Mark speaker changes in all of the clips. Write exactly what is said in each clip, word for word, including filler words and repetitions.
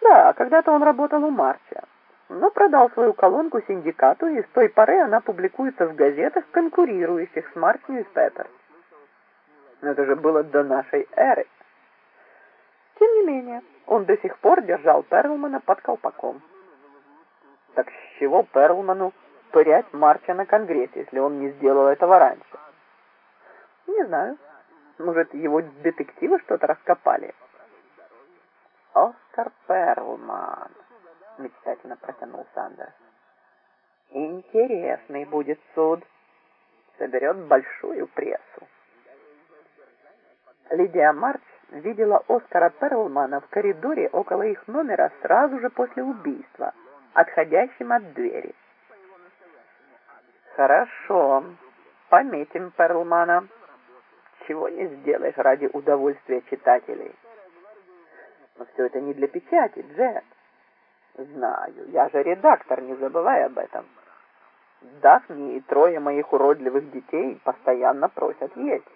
Speaker 1: Да, когда-то он работал у Марча, но продал свою колонку синдикату, и с той поры она публикуется в газетах, конкурирующих с March Newspaper. Но это же было до нашей эры. Тем не менее, он до сих пор держал Перлмана под колпаком. Так с чего Перлману пырять Марча на Конгрессе, если он не сделал этого раньше? Не знаю. Может, его детективы что-то раскопали? Оскар Перлман, мечтательно протянул Сандерс. Интересный будет суд. Соберет большую прессу. Лидия Марч видела Оскара Перлмана в коридоре около их номера сразу же после убийства, отходящим от двери. Хорошо, пометим Перлмана. Чего не сделаешь ради удовольствия читателей. Но все это не для печати, Джет. Знаю, я же редактор, не забывай об этом. Дафни и трое моих уродливых детей постоянно просят есть.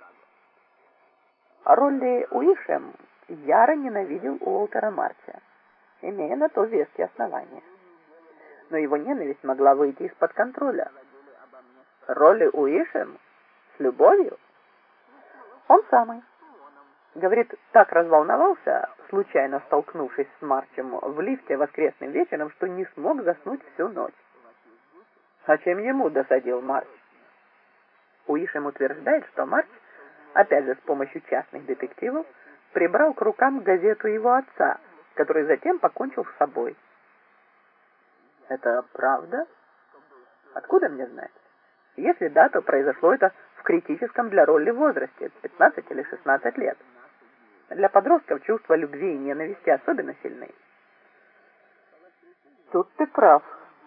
Speaker 1: Ролли Уишем яро ненавидел Уолтера Марча, имея на то веские основания. Но его ненависть могла выйти из-под контроля. Ролли Уишем? С любовью? Он самый. Говорит, так разволновался, случайно столкнувшись с Марчем в лифте воскресным вечером, что не смог заснуть всю ночь. А чем ему досадил Марч? Уишем утверждает, что Марч, опять же с помощью частных детективов, прибрал к рукам газету его отца, который затем покончил с собой. Это правда? Откуда мне знать? Если да, то произошло это в критическом для Ролли возрасте, пятнадцать или шестнадцать лет. Для подростков чувства любви и ненависти особенно сильны. Тут ты прав.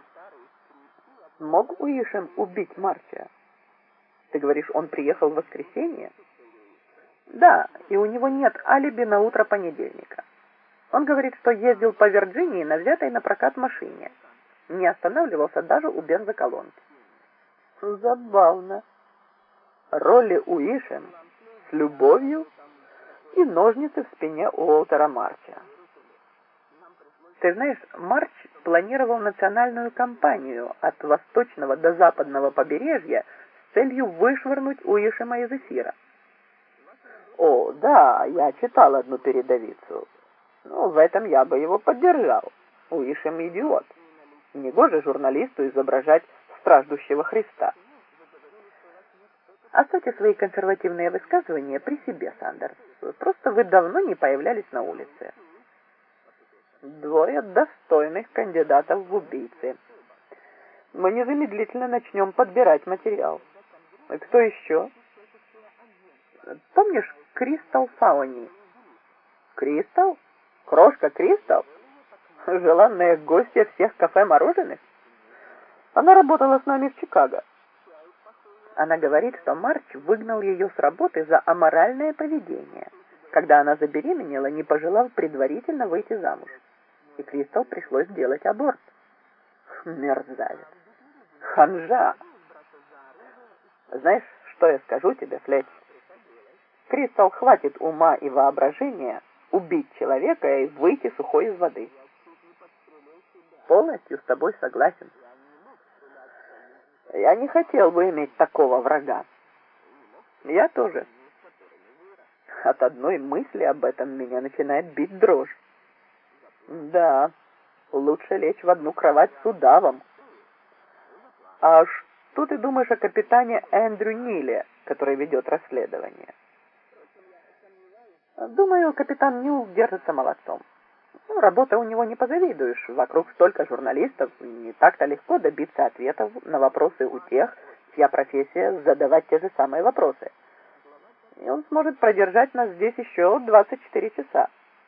Speaker 1: Мог Уишем убить Марча? Ты говоришь, он приехал в воскресенье? Да, и у него нет алиби на утро понедельника. Он говорит, что ездил по Вирджинии на взятой на прокат машине. Не останавливался даже у бензоколонки. Забавно. Ролли Уишем с любовью и ножницы в спине Уолтера Марча. Ты знаешь, Марч планировал национальную кампанию от восточного до западного побережья с целью вышвырнуть Уишема из эфира. О, да, я читал одну передовицу. Ну, в этом я бы его поддержал. Уишем идиот. Негоже журналисту изображать страждущего Христа. Оставьте свои консервативные высказывания при себе, Сандерс. Просто вы давно не появлялись на улице. Двое достойных кандидатов в убийцы. Мы незамедлительно начнем подбирать материал. И кто еще? Помнишь Кристал Фауни? Кристал? Крошка Кристал? Желанная гостья всех кафе-мороженых? Она работала с нами в Чикаго. Она говорит, что Марч выгнал ее с работы за аморальное поведение, когда она забеременела, не пожелав предварительно выйти замуж. И Кристал пришлось сделать аборт. Мерзавец. Ханжа. Знаешь, что я скажу тебе, Флетч? Кристал хватит ума и воображения убить человека и выйти сухой из воды. Полностью с тобой согласен. Я не хотел бы иметь такого врага. Я тоже. От одной мысли об этом меня начинает бить дрожь. Да, лучше лечь в одну кровать с удавом. А что ты думаешь о капитане Эндрю Ниле, который ведет расследование? Думаю, капитан Нил держится молодцом. Ну, работа у него не позавидуешь. Вокруг столько журналистов, не так-то легко добиться ответов на вопросы у тех, чья профессия задавать те же самые вопросы. И он сможет продержать нас здесь еще двадцать четыре часа.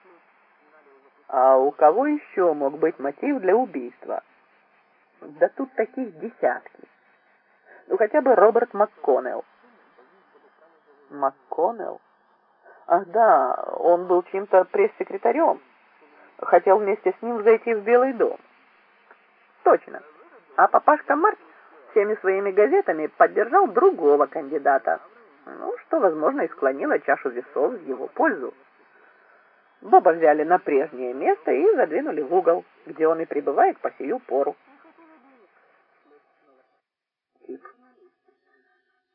Speaker 1: А у кого еще мог быть мотив для убийства? Да тут таких десятки. Ну, хотя бы Роберт МакКоннелл. МакКоннелл? Ах да, он был чьим-то пресс-секретарем. Хотел вместе с ним зайти в Белый дом. Точно. А папашка Марч всеми своими газетами поддержал другого кандидата. Ну, что, возможно, и склонило чашу весов в его пользу. Боба взяли на прежнее место и задвинули в угол, где он и пребывает по сию пору.